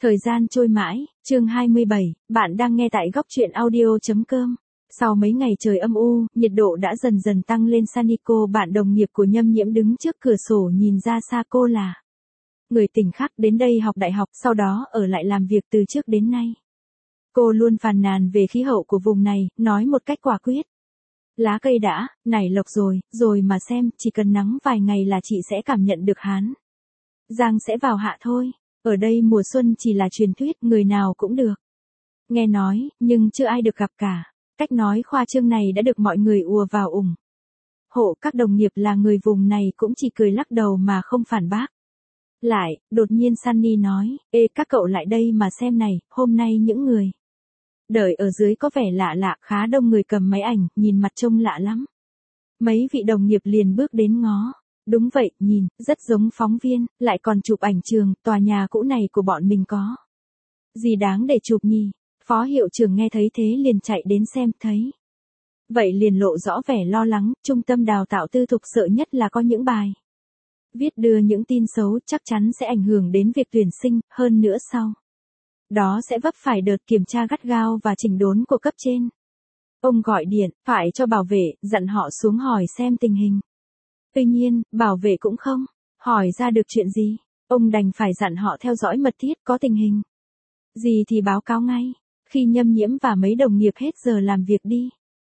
Thời gian trôi mãi, chương 27, bạn đang nghe tại góc truyện audio.com. Sau mấy ngày trời âm u, nhiệt độ đã dần dần tăng lên. Saniko, bạn đồng nghiệp của Nhâm Nhiễm đứng trước cửa sổ nhìn ra xa. Cô là người tỉnh khác đến đây học đại học, sau đó ở lại làm việc từ trước đến nay. Cô luôn phàn nàn về khí hậu của vùng này, nói một cách quả quyết. Lá cây đã nảy lộc rồi mà xem, chỉ cần nắng vài ngày là chị sẽ cảm nhận được hán giang sẽ vào hạ thôi. Ở đây mùa xuân chỉ là truyền thuyết, người nào cũng được nghe nói, nhưng chưa ai được gặp cả. Cách nói khoa trương này đã được mọi người ùa vào ủng hộ. Các đồng nghiệp là người vùng này cũng chỉ cười lắc đầu mà không phản bác. Lại, đột nhiên Sunny nói, ê các cậu lại đây mà xem này, hôm nay những người đợi ở dưới có vẻ lạ lạ, khá đông người cầm máy ảnh, nhìn mặt trông lạ lắm. Mấy vị đồng nghiệp liền bước đến ngó. Đúng vậy, nhìn, rất giống phóng viên, lại còn chụp ảnh trường, tòa nhà cũ này của bọn mình có gì đáng để chụp nhỉ? Phó hiệu trưởng nghe thấy thế liền chạy đến xem, thấy vậy liền lộ rõ vẻ lo lắng. Trung tâm đào tạo tư thục sợ nhất là có những bài viết đưa những tin xấu, chắc chắn sẽ ảnh hưởng đến việc tuyển sinh, hơn nữa sau đó sẽ vấp phải đợt kiểm tra gắt gao và chỉnh đốn của cấp trên. Ông gọi điện, phải cho bảo vệ, dặn họ xuống hỏi xem tình hình. Tuy nhiên, bảo vệ cũng không hỏi ra được chuyện gì. Ông đành phải dặn họ theo dõi mật thiết, có tình hình gì thì báo cáo ngay. Khi Nhâm Nhiễm và mấy đồng nghiệp hết giờ làm việc đi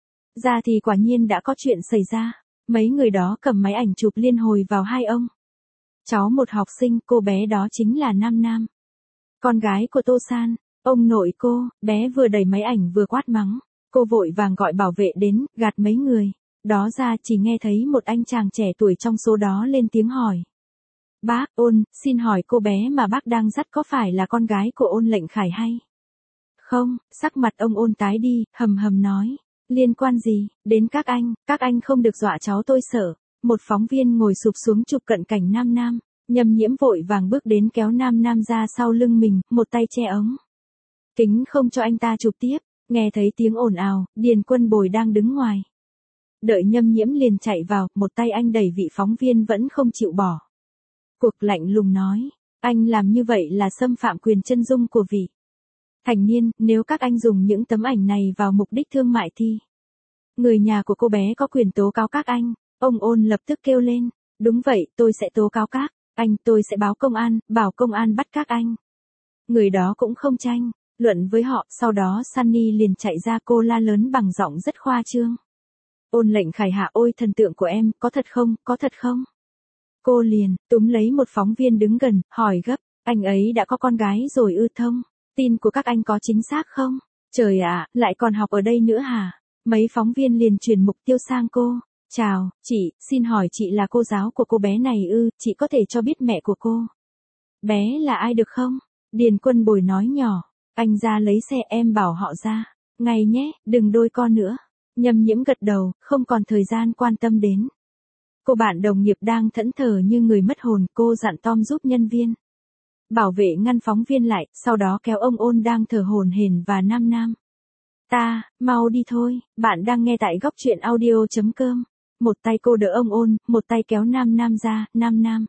ra thì quả nhiên đã có chuyện xảy ra. Mấy người đó cầm máy ảnh chụp liên hồi vào hai ông cháu một học sinh. Cô bé đó chính là Nam Nam, con gái của Tô San. Ông nội cô, bé vừa đẩy máy ảnh vừa quát mắng. Cô vội vàng gọi bảo vệ đến, gạt mấy người đó ra. Chỉ nghe thấy một anh chàng trẻ tuổi trong số đó lên tiếng hỏi. Bác, Ôn, xin hỏi cô bé mà bác đang dắt có phải là con gái của Ôn Lệnh Khải hay không? Sắc mặt ông Ôn tái đi, hầm hầm nói. Liên quan gì đến các anh không được dọa cháu tôi sợ. Một phóng viên ngồi sụp xuống chụp cận cảnh Nam Nam. Nhâm Nhiễm vội vàng bước đến kéo Nam Nam ra sau lưng mình, một tay che ống kính không cho anh ta chụp tiếp. Nghe thấy tiếng ồn ào, Điền Quân Bồi đang đứng ngoài đợi Nhâm Nhiễm liền chạy vào, một tay anh đẩy vị phóng viên vẫn không chịu bỏ cuộc, lạnh lùng nói, anh làm như vậy là xâm phạm quyền chân dung của vị thành niên. Nếu các anh dùng những tấm ảnh này vào mục đích thương mại thì người nhà của cô bé có quyền tố cáo các anh. Ông Ôn lập tức kêu lên, đúng vậy, tôi sẽ tố cáo các anh, tôi sẽ báo công an, bảo công an bắt các anh. Người đó cũng không tranh luận với họ. Sau đó Sunny liền chạy ra, cô la lớn bằng giọng rất khoa trương. Ôn Lệnh Khải hạ, ôi thần tượng của em, có thật không, có thật không? Cô liền túm lấy một phóng viên đứng gần, hỏi gấp, anh ấy đã có con gái rồi ư? Thông tin của các anh có chính xác không? Trời ạ, lại còn học ở đây nữa hả? Mấy phóng viên liền chuyển mục tiêu sang cô. Chào, chị, xin hỏi chị là cô giáo của cô bé này ư? Chị có thể cho biết mẹ của cô bé là ai được không? Điền Quân Bồi nói nhỏ, anh ra lấy xe, em bảo họ ra ngay nhé, đừng đôi co nữa. Nhâm Nhiễm gật đầu, không còn thời gian quan tâm đến cô bạn đồng nghiệp đang thẫn thờ như người mất hồn. Cô dặn Tom giúp nhân viên bảo vệ ngăn phóng viên lại, sau đó kéo ông Ôn đang thở hổn hển và Nam Nam. Ta, mau đi thôi, bạn đang nghe tại góc truyện audio.com. Một tay cô đỡ ông Ôn, một tay kéo Nam Nam ra. Nam Nam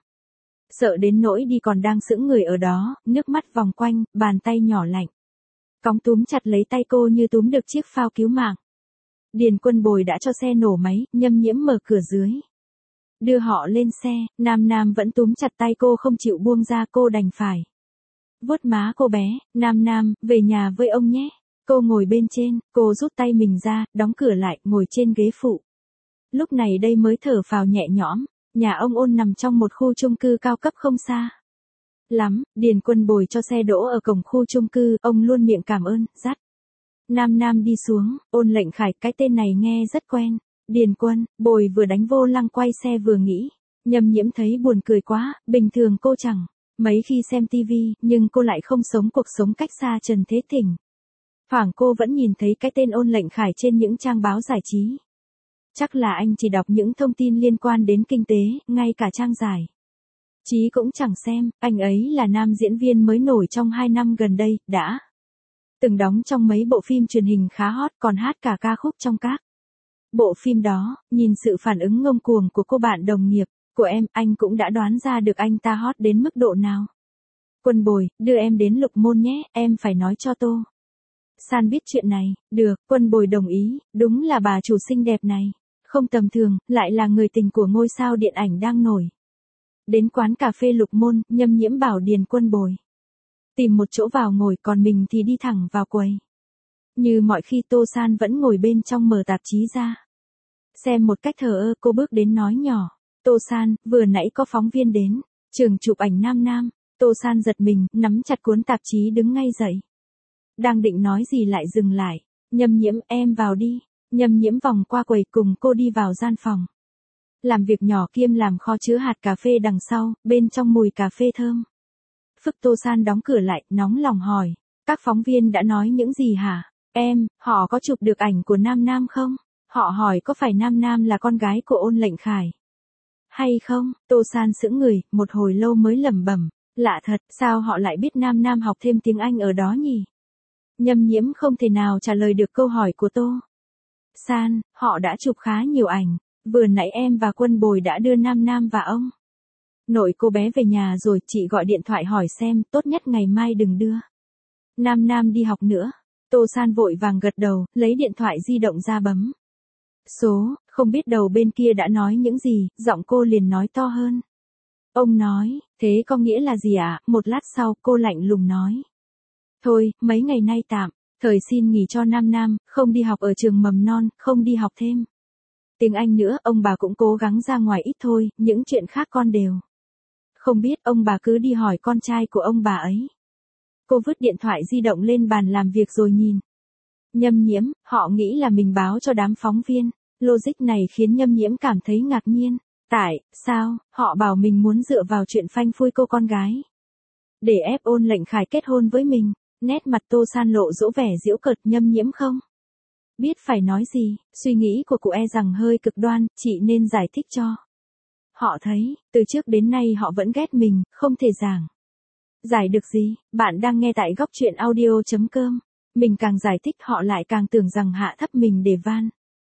sợ đến nỗi đi còn đang sững người ở đó, nước mắt vòng quanh, bàn tay nhỏ lạnh cóng túm chặt lấy tay cô như túm được chiếc phao cứu mạng. Điền Quân Bồi đã cho xe nổ máy. Nhâm Nhiễm mở cửa dưới đưa họ lên xe. Nam Nam vẫn túm chặt tay cô không chịu buông ra. Cô đành phải vuốt má cô bé. Nam Nam, về nhà với ông nhé. Cô ngồi bên trên, cô rút tay mình ra, đóng cửa lại, ngồi trên ghế phụ. Lúc này đây mới thở phào nhẹ nhõm. Nhà ông Ôn nằm trong một khu chung cư cao cấp không xa lắm. Điền Quân Bồi cho xe đỗ ở cổng khu chung cư. Ông luôn miệng cảm ơn, dắt Nam Nam đi xuống. Ôn Lệnh Khải, cái tên này nghe rất quen. Điền Quân Bồi vừa đánh vô lăng quay xe vừa nghĩ. Nhâm Nhiễm thấy buồn cười quá. Bình thường cô chẳng mấy khi xem tivi, nhưng cô lại không sống cuộc sống cách xa Trần Thế Thỉnh. Thoảng cô vẫn nhìn thấy cái tên Ôn Lệnh Khải trên những trang báo giải trí. Chắc là anh chỉ đọc những thông tin liên quan đến kinh tế, ngay cả trang giải trí cũng chẳng xem. Anh ấy là nam diễn viên mới nổi trong 2 năm gần đây, đã từng đóng trong mấy bộ phim truyền hình khá hot, còn hát cả ca khúc trong các bộ phim đó. Nhìn sự phản ứng ngông cuồng của cô bạn đồng nghiệp của em, anh cũng đã đoán ra được anh ta hot đến mức độ nào. Quân Bồi, đưa em đến Lục Môn nhé, em phải nói cho Tô San biết chuyện này. Được, Quân Bồi đồng ý, đúng là bà chủ xinh đẹp này. Không tầm thường, lại là người tình của ngôi sao điện ảnh đang nổi. Đến quán cà phê Lục Môn, Nhâm Nhiễm bảo Điền Quân Bồi tìm một chỗ vào ngồi, còn mình thì đi thẳng vào quầy. Như mọi khi Tô San vẫn ngồi bên trong mở tạp chí ra. Xem một cách thờ ơ, cô bước đến nói nhỏ. Tô San, vừa nãy có phóng viên đến. Trường chụp ảnh Nam Nam. Tô San giật mình, nắm chặt cuốn tạp chí đứng ngay dậy. Đang định nói gì lại dừng lại. Nhâm Nhiễm, em vào đi. Nhâm Nhiễm vòng qua quầy cùng cô đi vào gian phòng. Làm việc nhỏ kiêm làm kho chứa hạt cà phê đằng sau, bên trong mùi cà phê thơm. Phức. Tô San đóng cửa lại, nóng lòng hỏi. Các phóng viên đã nói những gì hả? Em, họ có chụp được ảnh của Nam Nam không? Họ hỏi có phải Nam Nam là con gái của Ôn Lệnh Khải hay không? Tô San sững người, một hồi lâu mới lẩm bẩm. Lạ thật, sao họ lại biết Nam Nam học thêm tiếng Anh ở đó nhỉ? Nhâm Nhiễm không thể nào trả lời được câu hỏi của Tô San. Họ đã chụp khá nhiều ảnh. Vừa nãy em và Quân Bồi đã đưa Nam Nam và ông nội cô bé về nhà rồi, chị gọi điện thoại hỏi xem, tốt nhất ngày mai đừng đưa Nam Nam đi học nữa. Tô San vội vàng gật đầu, lấy điện thoại di động ra bấm số, không biết đầu bên kia đã nói những gì, giọng cô liền nói to hơn. Ông nói, thế có nghĩa là gì ạ? Một lát sau, cô lạnh lùng nói. Thôi, mấy ngày nay tạm thời xin nghỉ cho Nam Nam, không đi học ở trường mầm non, không đi học thêm tiếng Anh nữa, ông bà cũng cố gắng ra ngoài ít thôi, những chuyện khác con đều không biết, ông bà cứ đi hỏi con trai của ông bà ấy. Cô vứt điện thoại di động lên bàn làm việc rồi nhìn Nhâm Nhiễm. Họ nghĩ là mình báo cho đám phóng viên. Logic này khiến Nhâm Nhiễm cảm thấy ngạc nhiên. Tại sao họ bảo mình muốn dựa vào chuyện phanh phui cô con gái để ép Ôn Lệnh Khải kết hôn với mình? Nét mặt Tô San lộ dỗ vẻ giễu cợt. Nhâm Nhiễm không biết phải nói gì. Suy nghĩ của cụ e rằng hơi cực đoan, chị nên giải thích cho họ thấy, từ trước đến nay họ vẫn ghét mình, không thể giảng giải được gì. Bạn đang nghe tại góc truyện audio.com. Mình càng giải thích họ lại càng tưởng rằng hạ thấp mình để van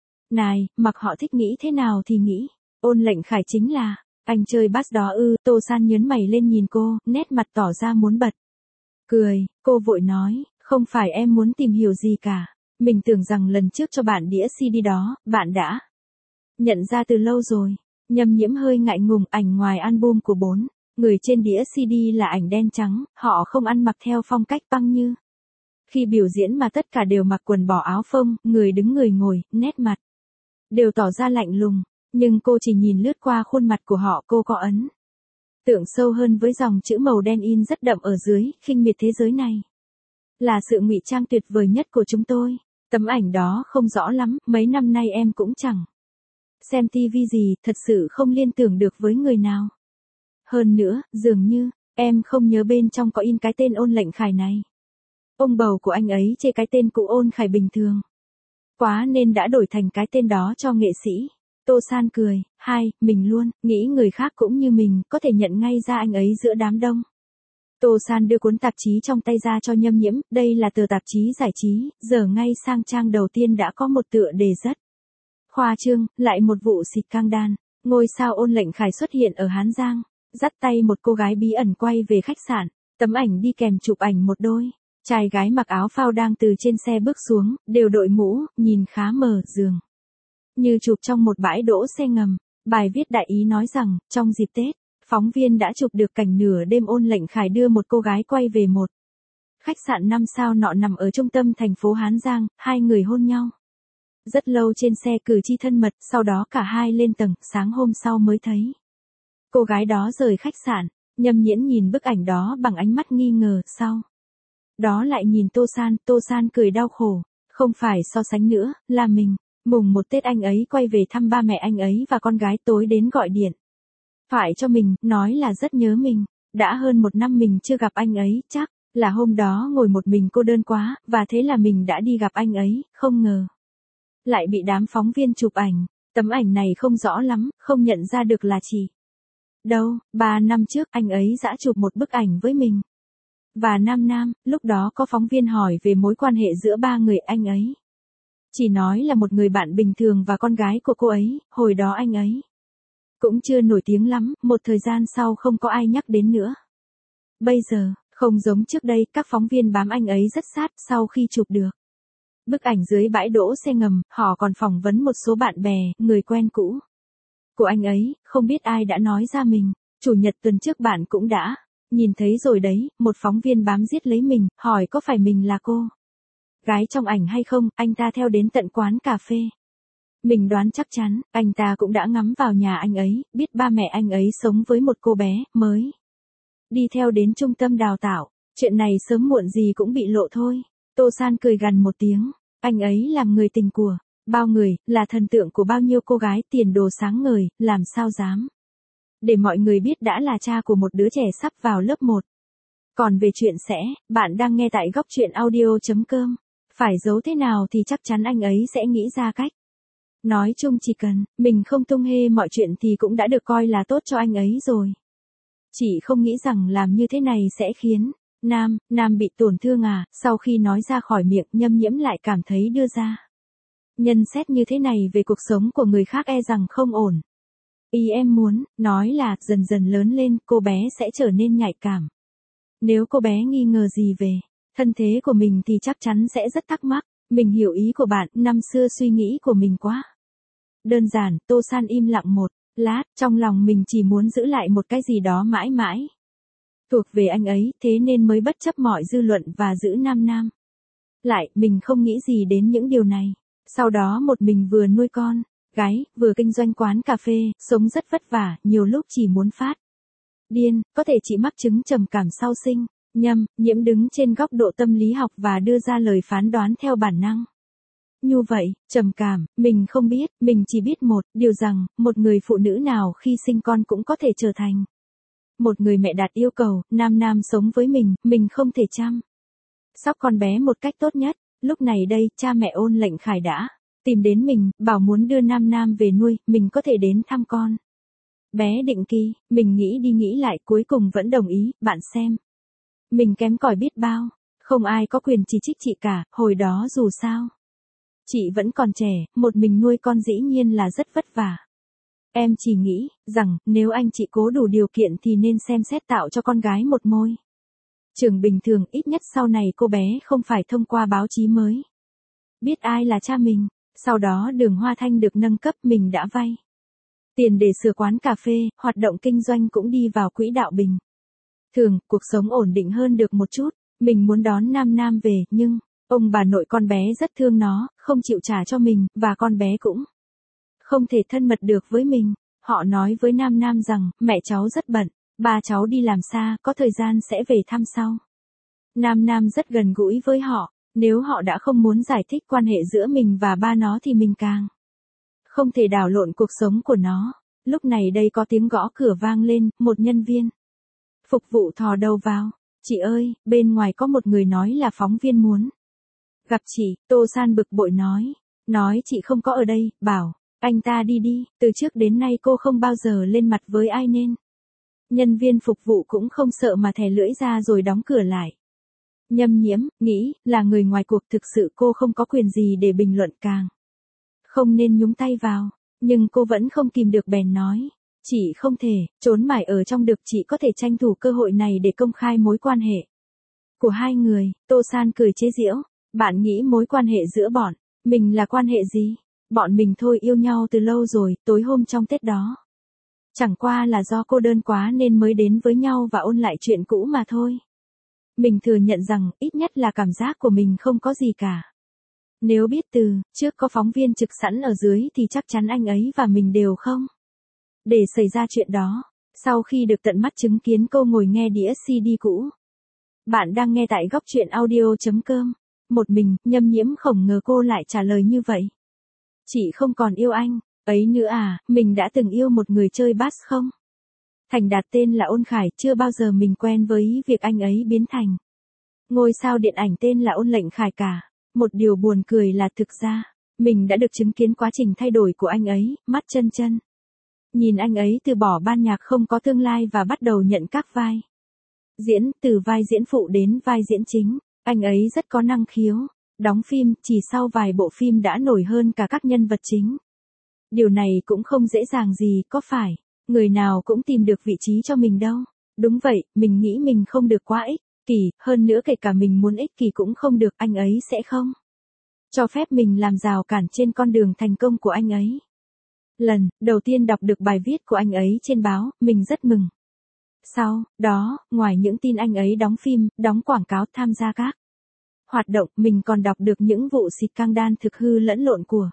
nài, mặc họ thích nghĩ thế nào thì nghĩ. Ôn Lệnh Khải chính là anh chơi bass đó ư? Tô San nhớn mày lên nhìn cô, nét mặt tỏ ra muốn bật cười. Cô vội nói, không phải em muốn tìm hiểu gì cả. Mình tưởng rằng lần trước cho bạn đĩa CD đó, bạn đã nhận ra từ lâu rồi. Nhâm Nhiễm hơi ngại ngùng, ảnh ngoài album của 4 người trên đĩa CD là ảnh đen trắng, họ không ăn mặc theo phong cách punk như khi biểu diễn mà tất cả đều mặc quần bò áo phông, người đứng người ngồi, nét mặt đều tỏ ra lạnh lùng. Nhưng cô chỉ nhìn lướt qua khuôn mặt của họ, cô có ấn tượng sâu hơn với dòng chữ màu đen in rất đậm ở dưới, khinh miệt thế giới này là sự ngụy trang tuyệt vời nhất của chúng tôi. Tấm ảnh đó không rõ lắm, mấy năm nay em cũng chẳng xem TV gì, thật sự không liên tưởng được với người nào. Hơn nữa, dường như em không nhớ bên trong có in cái tên Ôn Lệnh Khải này. Ông bầu của anh ấy chê cái tên cụ Ôn Khải bình thường quá nên đã đổi thành cái tên đó cho nghệ sĩ. Tô San cười. Mình luôn nghĩ người khác cũng như mình, có thể nhận ngay ra anh ấy giữa đám đông. Tô San đưa cuốn tạp chí trong tay ra cho Nhâm Nhiễm. Đây là tờ tạp chí giải trí, giờ ngay sang trang đầu tiên đã có một tựa đề rất khoa trương, lại một vụ xịt căng đan. Ngôi sao Ôn Lệnh Khải xuất hiện ở Hán Giang, dắt tay một cô gái bí ẩn quay về khách sạn. Tấm ảnh đi kèm chụp ảnh một đôi trai gái mặc áo phao đang từ trên xe bước xuống, đều đội mũ, nhìn khá mờ dường như chụp trong một bãi đỗ xe ngầm. Bài viết đại ý nói rằng, trong dịp Tết, phóng viên đã chụp được cảnh nửa đêm Ôn Lệnh Khải đưa một cô gái quay về một khách sạn 5 sao nọ nằm ở trung tâm thành phố Hán Giang, hai người hôn nhau rất lâu trên xe, cử chỉ thân mật, sau đó cả hai lên tầng, sáng hôm sau mới thấy cô gái đó rời khách sạn. Nhâm Nhiễm nhìn bức ảnh đó bằng ánh mắt nghi ngờ, sau đó lại nhìn Tô San cười đau khổ. Không phải so sánh nữa, là mình. Mùng 1 Tết anh ấy quay về thăm ba mẹ anh ấy và con gái, tối đến gọi điện thoại cho mình, nói là rất nhớ mình. Đã hơn 1 năm mình chưa gặp anh ấy, chắc là hôm đó ngồi một mình cô đơn quá, và thế là mình đã đi gặp anh ấy, không ngờ lại bị đám phóng viên chụp ảnh. Tấm ảnh này không rõ lắm, không nhận ra được là chị đâu. 3 năm trước anh ấy đã chụp một bức ảnh với mình và Nam Nam. Lúc đó có phóng viên hỏi về mối quan hệ giữa ba người, anh ấy chỉ nói là một người bạn bình thường và con gái của cô ấy. Hồi đó anh ấy cũng chưa nổi tiếng lắm, một thời gian sau không có ai nhắc đến nữa. Bây giờ, không giống trước đây, các phóng viên bám anh ấy rất sát sau khi chụp được bức ảnh dưới bãi đỗ xe ngầm, họ còn phỏng vấn một số bạn bè, người quen cũ của anh ấy, không biết ai đã nói ra mình. Chủ nhật tuần trước bạn cũng đã nhìn thấy rồi đấy, một phóng viên bám giết lấy mình, hỏi có phải mình là cô gái trong ảnh hay không, anh ta theo đến tận quán cà phê. Mình đoán chắc chắn, anh ta cũng đã ngắm vào nhà anh ấy, biết ba mẹ anh ấy sống với một cô bé, mới đi theo đến trung tâm đào tạo. Chuyện này sớm muộn gì cũng bị lộ thôi. Tô San cười gằn một tiếng, anh ấy làm người tình của bao người, là thần tượng của bao nhiêu cô gái, tiền đồ sáng ngời, làm sao dám để mọi người biết đã là cha của một đứa trẻ sắp vào lớp 1. Còn về chuyện bạn đang nghe tại góc truyện audio.com. Phải giấu thế nào thì chắc chắn anh ấy sẽ nghĩ ra cách. Nói chung chỉ cần mình không tung hê mọi chuyện thì cũng đã được coi là tốt cho anh ấy rồi. Chị không nghĩ rằng làm như thế này sẽ khiến Nam bị tổn thương à. Sau khi nói ra khỏi miệng, Nhâm Nhiễm lại cảm thấy đưa ra nhận xét như thế này về cuộc sống của người khác e rằng không ổn. Ý em muốn nói là dần dần lớn lên, cô bé sẽ trở nên nhạy cảm. Nếu cô bé nghi ngờ gì về thân thế của mình thì chắc chắn sẽ rất thắc mắc. Mình hiểu ý của bạn, năm xưa suy nghĩ của mình quá đơn giản. Tô San im lặng một lát, trong lòng mình chỉ muốn giữ lại một cái gì đó mãi mãi thuộc về anh ấy, thế nên mới bất chấp mọi dư luận và giữ Nam lại. Mình không nghĩ gì đến những điều này. Sau đó một mình vừa nuôi con gái, vừa kinh doanh quán cà phê, sống rất vất vả, nhiều lúc chỉ muốn phát điên. Có thể chị mắc chứng trầm cảm sau sinh. Nhâm Nhiễm đứng trên góc độ tâm lý học và đưa ra lời phán đoán theo bản năng. Như vậy, trầm cảm, mình không biết, mình chỉ biết một điều rằng, một người phụ nữ nào khi sinh con cũng có thể trở thành một người mẹ đạt yêu cầu. Nam sống với mình không thể chăm sóc con bé một cách tốt nhất. Lúc này đây, cha mẹ Ôn Lệnh Khải đã tìm đến mình, bảo muốn đưa Nam về nuôi, mình có thể đến thăm con bé định kỳ. Mình nghĩ đi nghĩ lại, cuối cùng vẫn đồng ý. Bạn xem, mình kém cỏi biết bao, không ai có quyền chỉ trích chị cả. Hồi đó dù sao chị vẫn còn trẻ, một mình nuôi con dĩ nhiên là rất vất vả. Em chỉ nghĩ rằng, nếu anh chị cố đủ điều kiện thì nên xem xét tạo cho con gái một môi trường bình thường, ít nhất sau này cô bé không phải thông qua báo chí mới biết ai là cha mình. Sau đó Đường Hoa Thanh được nâng cấp, mình đã vay tiền để sửa quán cà phê, hoạt động kinh doanh cũng đi vào quỹ đạo bình thường, cuộc sống ổn định hơn được một chút. Mình muốn đón Nam về, nhưng ông bà nội con bé rất thương nó, không chịu trả cho mình, và con bé cũng không thể thân mật được với mình. Họ nói với Nam rằng, mẹ cháu rất bận, ba cháu đi làm xa, có thời gian sẽ về thăm sau. Nam rất gần gũi với họ, nếu họ đã không muốn giải thích quan hệ giữa mình và ba nó thì mình càng không thể đảo lộn cuộc sống của nó. Lúc này đây có tiếng gõ cửa vang lên, một nhân viên phục vụ thò đầu vào. Chị ơi, bên ngoài có một người nói là phóng viên muốn gặp chị. Tô San bực bội nói chị không có ở đây, bảo anh ta đi. Từ trước đến nay cô không bao giờ lên mặt với ai nên nhân viên phục vụ cũng không sợ mà thè lưỡi ra rồi đóng cửa lại. Nhâm Nhiễm nghĩ là người ngoài cuộc, thực sự cô không có quyền gì để bình luận, càng không nên nhúng tay vào, nhưng cô vẫn không kìm được bèn nói. Chị không thể trốn mãi ở trong được, chị có thể tranh thủ cơ hội này để công khai mối quan hệ của hai người. Tô San cười chế giễu, bạn nghĩ mối quan hệ giữa bọn mình là quan hệ gì? Bọn mình thôi yêu nhau từ lâu rồi, tối hôm trong Tết đó. Chẳng qua là do cô đơn quá nên mới đến với nhau và ôn lại chuyện cũ mà thôi. Mình thừa nhận rằng, ít nhất là cảm giác của mình không có gì cả. Nếu biết từ trước có phóng viên trực sẵn ở dưới thì chắc chắn anh ấy và mình đều không để xảy ra chuyện đó. Sau khi được tận mắt chứng kiến cô ngồi nghe đĩa CD cũ. Bạn đang nghe tại góc truyện audio.com. Một mình, Nhâm Nhiễm không ngờ cô lại trả lời như vậy. Chị không còn yêu anh ấy nữa à? Mình đã từng yêu một người chơi bass không thành đạt tên là Ôn Khải, chưa bao giờ mình quen với việc anh ấy biến thành ngôi sao điện ảnh tên là Ôn Lệnh Khải cả. Một điều buồn cười là thực ra, mình đã được chứng kiến quá trình thay đổi của anh ấy, mắt chân. Nhìn anh ấy từ bỏ ban nhạc không có tương lai và bắt đầu nhận các vai diễn, từ vai diễn phụ đến vai diễn chính. Anh ấy rất có năng khiếu. Đóng phim, chỉ sau vài bộ phim đã nổi hơn cả các nhân vật chính. Điều này cũng không dễ dàng gì, có phải người nào cũng tìm được vị trí cho mình đâu. Đúng vậy, mình nghĩ mình không được quá ích kỷ, hơn nữa kể cả mình muốn ích kỷ cũng không được, anh ấy sẽ không cho phép mình làm rào cản trên con đường thành công của anh ấy. Lần đầu tiên đọc được bài viết của anh ấy trên báo, mình rất mừng. Sau đó, ngoài những tin anh ấy đóng phim, đóng quảng cáo, tham gia các hoạt động, mình còn đọc được những vụ xịt căng đan thực hư lẫn lộn của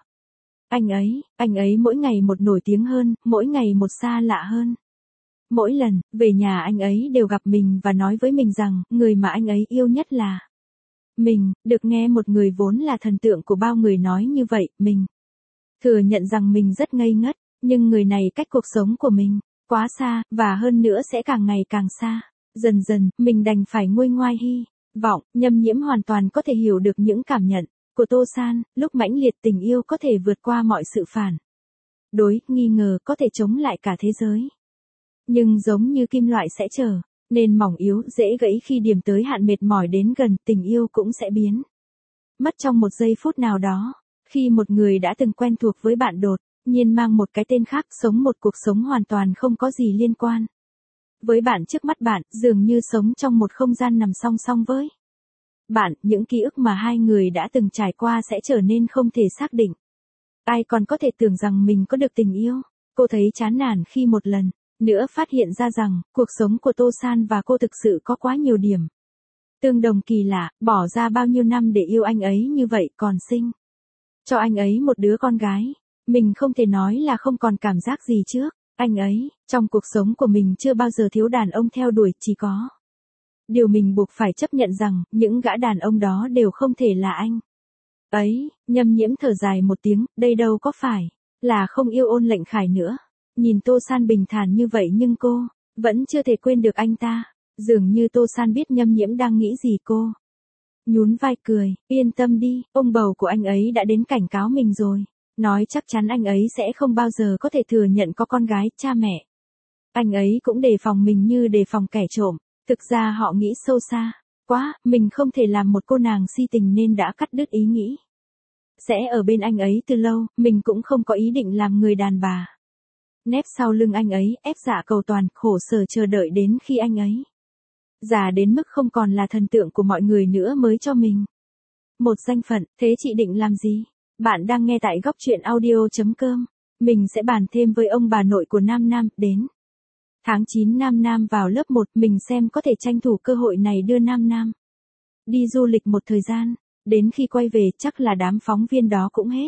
anh ấy mỗi ngày một nổi tiếng hơn, mỗi ngày một xa lạ hơn. Mỗi lần về nhà anh ấy đều gặp mình và nói với mình rằng, người mà anh ấy yêu nhất là mình. Được nghe một người vốn là thần tượng của bao người nói như vậy, mình thừa nhận rằng mình rất ngây ngất, nhưng người này cách cuộc sống của mình quá xa, và hơn nữa sẽ càng ngày càng xa. Dần dần, mình đành phải nguôi ngoai hy vọng. Nhâm Nhiễm hoàn toàn có thể hiểu được những cảm nhận của Tô San, lúc mãnh liệt tình yêu có thể vượt qua mọi sự phản đối, nghi ngờ có thể chống lại cả thế giới. Nhưng giống như kim loại sẽ trở nên mỏng yếu, dễ gãy khi điểm tới hạn mệt mỏi đến gần, tình yêu cũng sẽ biến mất trong một giây phút nào đó. Khi một người đã từng quen thuộc với bạn đột nhiên mang một cái tên khác, sống một cuộc sống hoàn toàn không có gì liên quan với bạn trước mắt bạn, dường như sống trong một không gian nằm song song với bạn, những ký ức mà hai người đã từng trải qua sẽ trở nên không thể xác định. Ai còn có thể tưởng rằng mình có được tình yêu. Cô thấy chán nản khi một lần nữa phát hiện ra rằng, cuộc sống của Tô San và cô thực sự có quá nhiều điểm tương đồng kỳ lạ, bỏ ra bao nhiêu năm để yêu anh ấy như vậy, còn sinh cho anh ấy một đứa con gái. Mình không thể nói là không còn cảm giác gì trước anh ấy. Trong cuộc sống của mình chưa bao giờ thiếu đàn ông theo đuổi, chỉ có điều mình buộc phải chấp nhận rằng, những gã đàn ông đó đều không thể là anh ấy. Nhâm Nhiễm thở dài một tiếng, đây đâu có phải là không yêu Ôn Lệnh Khải nữa. Nhìn Tô San bình thản như vậy nhưng cô vẫn chưa thể quên được anh ta. Dường như Tô San biết Nhâm Nhiễm đang nghĩ gì, cô nhún vai cười, yên tâm đi, ông bầu của anh ấy đã đến cảnh cáo mình rồi. Nói chắc chắn anh ấy sẽ không bao giờ có thể thừa nhận có con gái, cha mẹ anh ấy cũng đề phòng mình như đề phòng kẻ trộm. Thực ra họ nghĩ sâu xa quá, mình không thể làm một cô nàng si tình nên đã cắt đứt ý nghĩ sẽ ở bên anh ấy từ lâu. Mình cũng không có ý định làm người đàn bà nép sau lưng anh ấy, ép dạ cầu toàn, khổ sở chờ đợi đến khi anh ấy già đến mức không còn là thần tượng của mọi người nữa mới cho mình một danh phận. Thế chị định làm gì? Bạn đang nghe tại góc truyện audio.com. Mình sẽ bàn thêm với ông bà nội của Nam Nam. Đến tháng 9 Nam Nam vào lớp 1, mình xem có thể tranh thủ cơ hội này đưa Nam Nam đi du lịch một thời gian. Đến khi quay về chắc là đám phóng viên đó cũng hết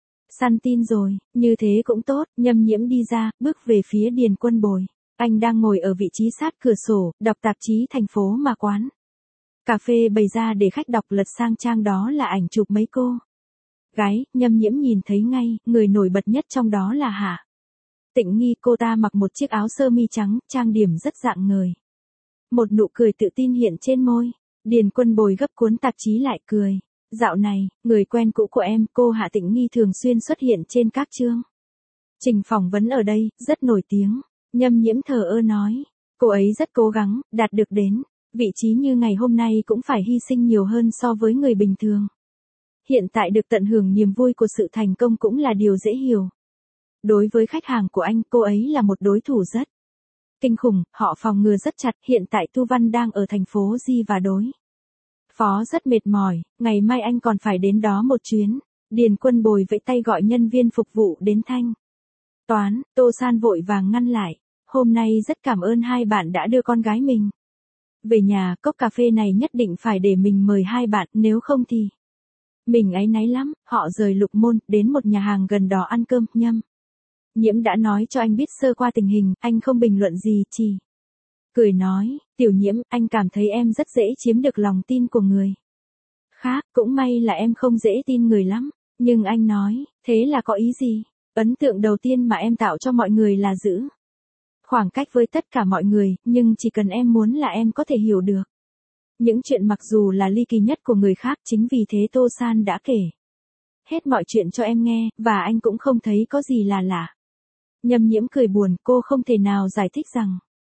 săn tin rồi. Như thế cũng tốt. Nhâm Nhiễm đi ra, bước về phía Điền Quân Bồi. Anh đang ngồi ở vị trí sát cửa sổ, đọc tạp chí thành phố mà quán cà phê bày ra để khách đọc. Lật sang trang đó là ảnh chụp mấy cô gái. Nhâm Nhiễm nhìn thấy ngay, người nổi bật nhất trong đó là Hạ Tịnh Nghi. Cô ta mặc một chiếc áo sơ mi trắng, trang điểm rất rạng ngời. Một nụ cười tự tin hiện trên môi. Điền Quân Bồi gấp cuốn tạp chí lại, cười. Dạo này, người quen cũ của em, cô Hạ Tịnh Nghi thường xuyên xuất hiện trên các chương trình phỏng vấn ở đây, rất nổi tiếng. Nhâm Nhiễm thờ ơ nói, cô ấy rất cố gắng, đạt được đến vị trí như ngày hôm nay cũng phải hy sinh nhiều hơn so với người bình thường. Hiện tại được tận hưởng niềm vui của sự thành công cũng là điều dễ hiểu. Đối với khách hàng của anh, cô ấy là một đối thủ rất kinh khủng, họ phòng ngừa rất chặt. Hiện tại Tu Văn đang ở thành phố Di và đối phó rất mệt mỏi, ngày mai anh còn phải đến đó một chuyến. Điền Quân Bồi vẫy tay gọi nhân viên phục vụ đến thanh toán. Tô San vội vàng ngăn lại. Hôm nay rất cảm ơn hai bạn đã đưa con gái mình về nhà, cốc cà phê này nhất định phải để mình mời hai bạn, nếu không thì mình áy náy lắm. Họ rời Lục Môn, đến một nhà hàng gần đó ăn cơm. Nhâm Nhiễm đã nói cho anh biết sơ qua tình hình, anh không bình luận gì, chỉ cười nói, Tiểu Nhiễm, anh cảm thấy em rất dễ chiếm được lòng tin của người khác, cũng may là em không dễ tin người lắm. Nhưng anh nói, thế là có ý gì? Ấn tượng đầu tiên mà em tạo cho mọi người là giữ khoảng cách với tất cả mọi người, nhưng chỉ cần em muốn là em có thể hiểu được những chuyện mặc dù là ly kỳ nhất của người khác. Chính vì thế Tô San đã kể hết mọi chuyện cho em nghe, và anh cũng không thấy có gì là lạ. Nhâm Nhiễm cười buồn, cô không thể nào giải thích rằng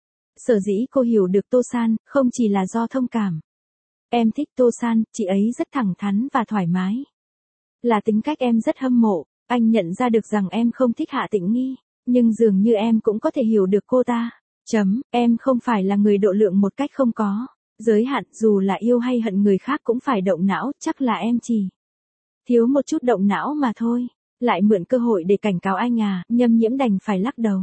sở dĩ cô hiểu được Tô San, không chỉ là do thông cảm. Em thích Tô San, chị ấy rất thẳng thắn và thoải mái. Là tính cách em rất hâm mộ. Anh nhận ra được rằng em không thích Hạ Tịnh Nghi, nhưng dường như em cũng có thể hiểu được cô ta. Em không phải là người độ lượng một cách không có giới hạn, dù là yêu hay hận người khác cũng phải động não, chắc là em chỉ thiếu một chút động não mà thôi. Lại mượn cơ hội để cảnh cáo anh à, Nhâm Nhiễm đành phải lắc đầu.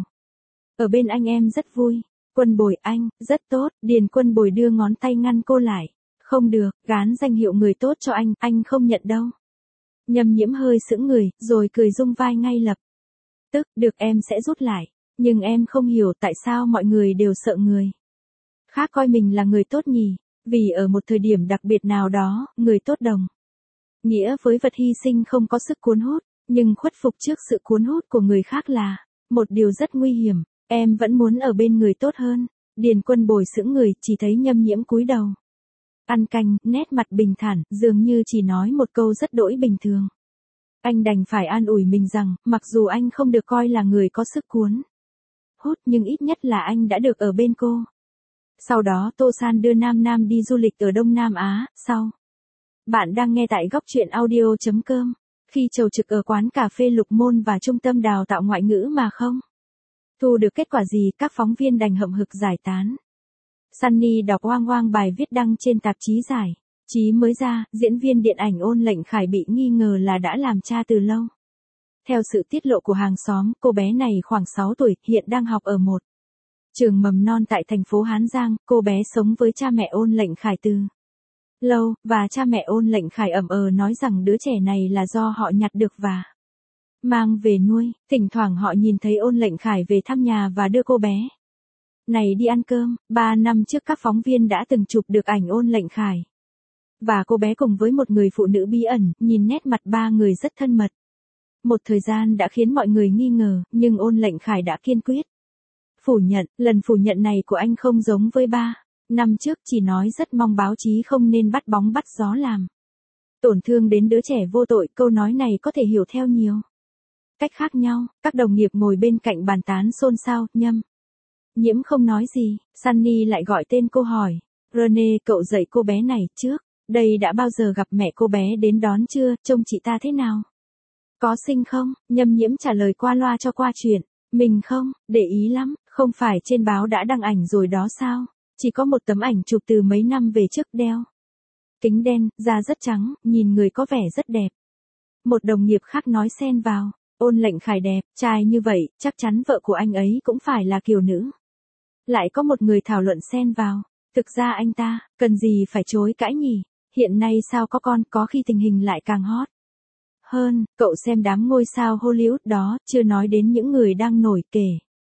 Ở bên anh em rất vui. Quân Bồi anh, rất tốt, Điền Quân Bồi đưa ngón tay ngăn cô lại. Không được, gán danh hiệu người tốt cho anh không nhận đâu. Nhâm Nhiễm hơi sững người, rồi cười rung vai ngay lập tức, được em sẽ rút lại. Nhưng em không hiểu tại sao mọi người đều sợ người khác coi mình là người tốt nhỉ, vì ở một thời điểm đặc biệt nào đó, người tốt đồng nghĩa với vật hy sinh không có sức cuốn hút, nhưng khuất phục trước sự cuốn hút của người khác là một điều rất nguy hiểm. Em vẫn muốn ở bên người tốt hơn. Điền Quân Bồi sững người, chỉ thấy Nhâm Nhiễm cúi đầu ăn canh, nét mặt bình thản, dường như chỉ nói một câu rất đỗi bình thường. Anh đành phải an ủi mình rằng, mặc dù anh không được coi là người có sức cuốn hút, nhưng ít nhất là anh đã được ở bên cô. Sau đó Tô San đưa Nam Nam đi du lịch ở Đông Nam Á. Sau, bạn đang nghe tại góc truyện audio.com. Khi chầu trực ở quán cà phê Lục Môn và trung tâm đào tạo ngoại ngữ mà không thu được kết quả gì, các phóng viên đành hậm hực giải tán. Sunny đọc oang oang bài viết đăng trên tạp chí giải trí mới ra, diễn viên điện ảnh Ôn Lệnh Khải bị nghi ngờ là đã làm cha từ lâu. Theo sự tiết lộ của hàng xóm, cô bé này khoảng 6 tuổi, hiện đang học ở một trường mầm non tại thành phố Hán Giang. Cô bé sống với cha mẹ Ôn Lệnh Khải từ lâu, và cha mẹ Ôn Lệnh Khải nói rằng đứa trẻ này là do họ nhặt được và mang về nuôi. Thỉnh thoảng họ nhìn thấy Ôn Lệnh Khải về thăm nhà và đưa cô bé này đi ăn cơm. 3 năm trước các phóng viên đã từng chụp được ảnh Ôn Lệnh Khải và cô bé cùng với một người phụ nữ bí ẩn, nhìn nét mặt ba người rất thân mật. Một thời gian đã khiến mọi người nghi ngờ, nhưng Ôn Lệnh Khải đã kiên quyết phủ nhận. Lần phủ nhận này của anh không giống với 3 năm trước, chỉ nói rất mong báo chí không nên bắt bóng bắt gió làm tổn thương đến đứa trẻ vô tội. Câu nói này có thể hiểu theo nhiều cách khác nhau. Các đồng nghiệp ngồi bên cạnh bàn tán xôn xao. Nhâm Nhiễm không nói gì, Sunny lại gọi tên cô hỏi. Rene, cậu dạy cô bé này trước đây đã bao giờ gặp mẹ cô bé đến đón chưa, trông chị ta thế nào? Có xinh không? Nhâm Nhiễm trả lời qua loa cho qua chuyện. Mình không để ý lắm, không phải trên báo đã đăng ảnh rồi đó sao? Chỉ có một tấm ảnh chụp từ mấy năm về trước, đeo kính đen, da rất trắng, nhìn người có vẻ rất đẹp. Một đồng nghiệp khác nói xen vào. Ôn Lệnh Khải đẹp trai như vậy, chắc chắn vợ của anh ấy cũng phải là kiều nữ. Lại có một người thảo luận xen vào. Thực ra anh ta, cần gì phải chối cãi nhỉ? Hiện nay sao có con, có khi tình hình lại càng hot hơn. Cậu xem đám ngôi sao Hollywood đó, chưa nói đến những người đang nổi, kể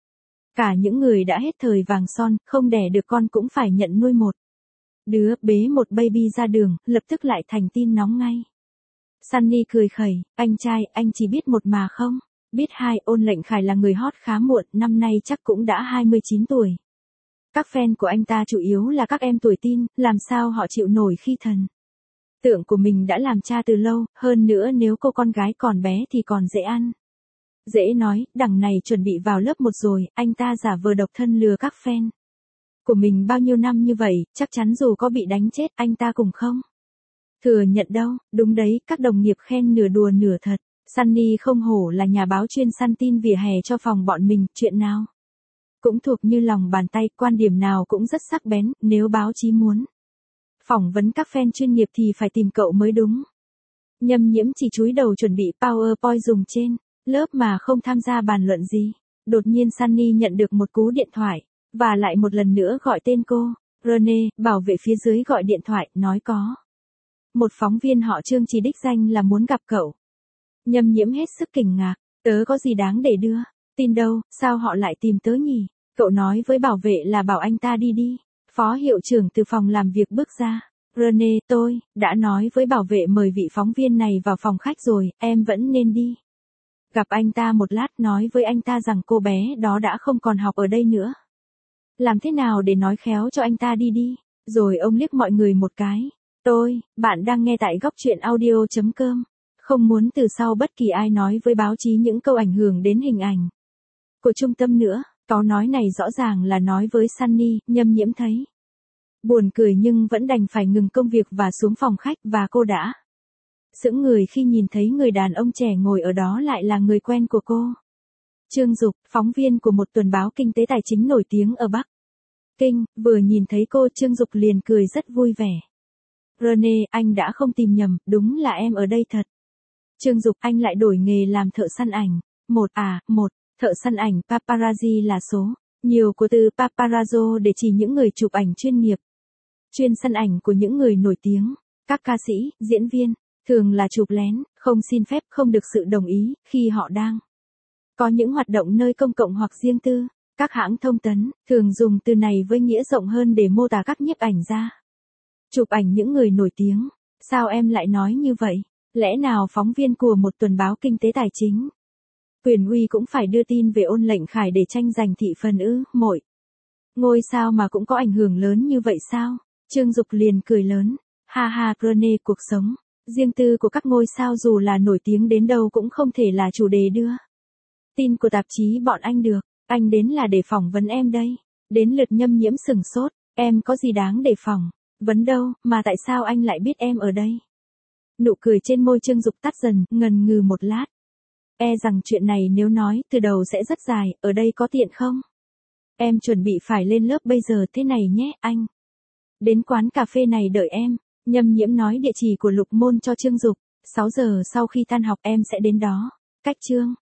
cả những người đã hết thời vàng son, không đẻ được con cũng phải nhận nuôi một đứa, bế một baby ra đường, lập tức lại thành tin nóng ngay. Sunny cười khẩy, anh trai, anh chỉ biết một mà không biết hai. Ôn Lệnh Khải là người hot khá muộn, năm nay chắc cũng đã 29 tuổi. Các fan của anh ta chủ yếu là các em tuổi teen, làm sao họ chịu nổi khi thần tượng của mình đã làm cha từ lâu, hơn nữa nếu cô con gái còn bé thì còn dễ ăn dễ nói. Đằng này chuẩn bị vào lớp 1 rồi, anh ta giả vờ độc thân lừa các fan của mình bao nhiêu năm như vậy, chắc chắn dù có bị đánh chết, anh ta cũng không thừa nhận đâu. Đúng đấy, các đồng nghiệp khen nửa đùa nửa thật. Sunny không hổ là nhà báo chuyên săn tin vỉa hè cho phòng bọn mình, chuyện nào cũng thuộc như lòng bàn tay, quan điểm nào cũng rất sắc bén. Nếu báo chí muốn phỏng vấn các fan chuyên nghiệp thì phải tìm cậu mới đúng. Nhâm Nhiễm chỉ chúi đầu chuẩn bị PowerPoint dùng trên lớp mà không tham gia bàn luận gì. Đột nhiên Sunny nhận được một cú điện thoại, và lại một lần nữa gọi tên cô. Rene, bảo vệ phía dưới gọi điện thoại, nói có một phóng viên họ Trương chỉ đích danh là muốn gặp cậu. Nhâm Nhiễm hết sức kinh ngạc. Tớ có gì đáng để đưa tin đâu, sao họ lại tìm tớ nhỉ? Cậu nói với bảo vệ là bảo anh ta đi đi. Phó hiệu trưởng từ phòng làm việc bước ra. Rene, tôi đã nói với bảo vệ mời vị phóng viên này vào phòng khách rồi, em vẫn nên đi gặp anh ta một lát, nói với anh ta rằng cô bé đó đã không còn học ở đây nữa. Làm thế nào để nói khéo cho anh ta đi đi. Rồi ông liếc mọi người một cái. Bạn đang nghe tại góc truyện audio.com. Không muốn từ sau bất kỳ ai nói với báo chí những câu ảnh hưởng đến hình ảnh của trung tâm nữa. Câu nói này rõ ràng là nói với Sunny. Nhâm Nhiễm thấy buồn cười nhưng vẫn đành phải ngừng công việc và xuống phòng khách, và cô đã sững người khi nhìn thấy người đàn ông trẻ ngồi ở đó lại là người quen của cô. Trương Dục, phóng viên của một tuần báo kinh tế tài chính nổi tiếng ở Bắc Kinh, vừa nhìn thấy cô Trương Dục liền cười rất vui vẻ. Rene, anh đã không tìm nhầm, đúng là em ở đây thật. Trương Dục, anh lại đổi nghề làm thợ săn ảnh. Một, thợ săn ảnh, paparazzi là số. Nhiều của từ paparazzo để chỉ những người chụp ảnh chuyên nghiệp. Chuyên săn ảnh của những người nổi tiếng, các ca sĩ, diễn viên, thường là chụp lén, không xin phép, không được sự đồng ý, khi họ đang có những hoạt động nơi công cộng hoặc riêng tư. Các hãng thông tấn thường dùng từ này với nghĩa rộng hơn để mô tả các nhiếp ảnh gia chụp ảnh những người nổi tiếng. Sao em lại nói như vậy? Lẽ nào phóng viên của một tuần báo kinh tế tài chính quyền uy cũng phải đưa tin về Ôn Lệnh Khải để tranh giành thị phần ư? Mỗi ngôi sao mà cũng có ảnh hưởng lớn như vậy sao? Trương Dục liền cười lớn. Ha ha, Rene, cuộc sống riêng tư của các ngôi sao dù là nổi tiếng đến đâu cũng không thể là chủ đề đưa tin của tạp chí bọn anh được. Anh đến là để phỏng vấn em đây. Đến lượt Nhâm Nhiễm sừng sốt. Em có gì đáng để phỏng vấn đâu, mà tại sao anh lại biết em ở đây? Nụ cười trên môi Trương Dục tắt dần, ngần ngừ một lát. E rằng chuyện này nếu nói từ đầu sẽ rất dài, ở đây có tiện không? Em chuẩn bị phải lên lớp bây giờ thế này nhé, anh. Đến quán cà phê này đợi em. Nhâm Nhiễm nói địa chỉ của Lục Môn cho Trương Dục. 6 giờ sau khi tan học em sẽ đến đó. Cách Trương